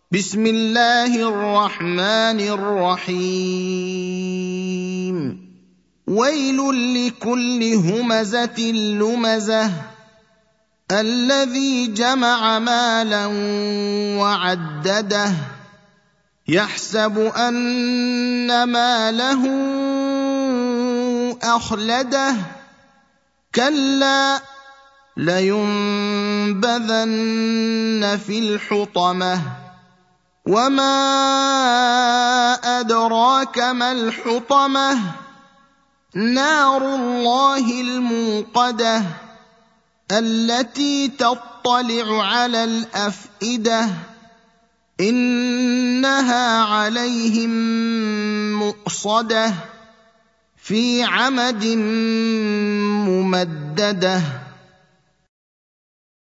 بسم الله الرحمن الرحيم ويل لكل همزة لمزة الذي جمع مالا وعدده يحسب أن ماله أخلده كلا لينبذن في الحطمة وما أدراك ما الحطمة نار الله الموقدة التي تطلع على الأفئدة إنها عليهم مؤصدة في عمد ممددة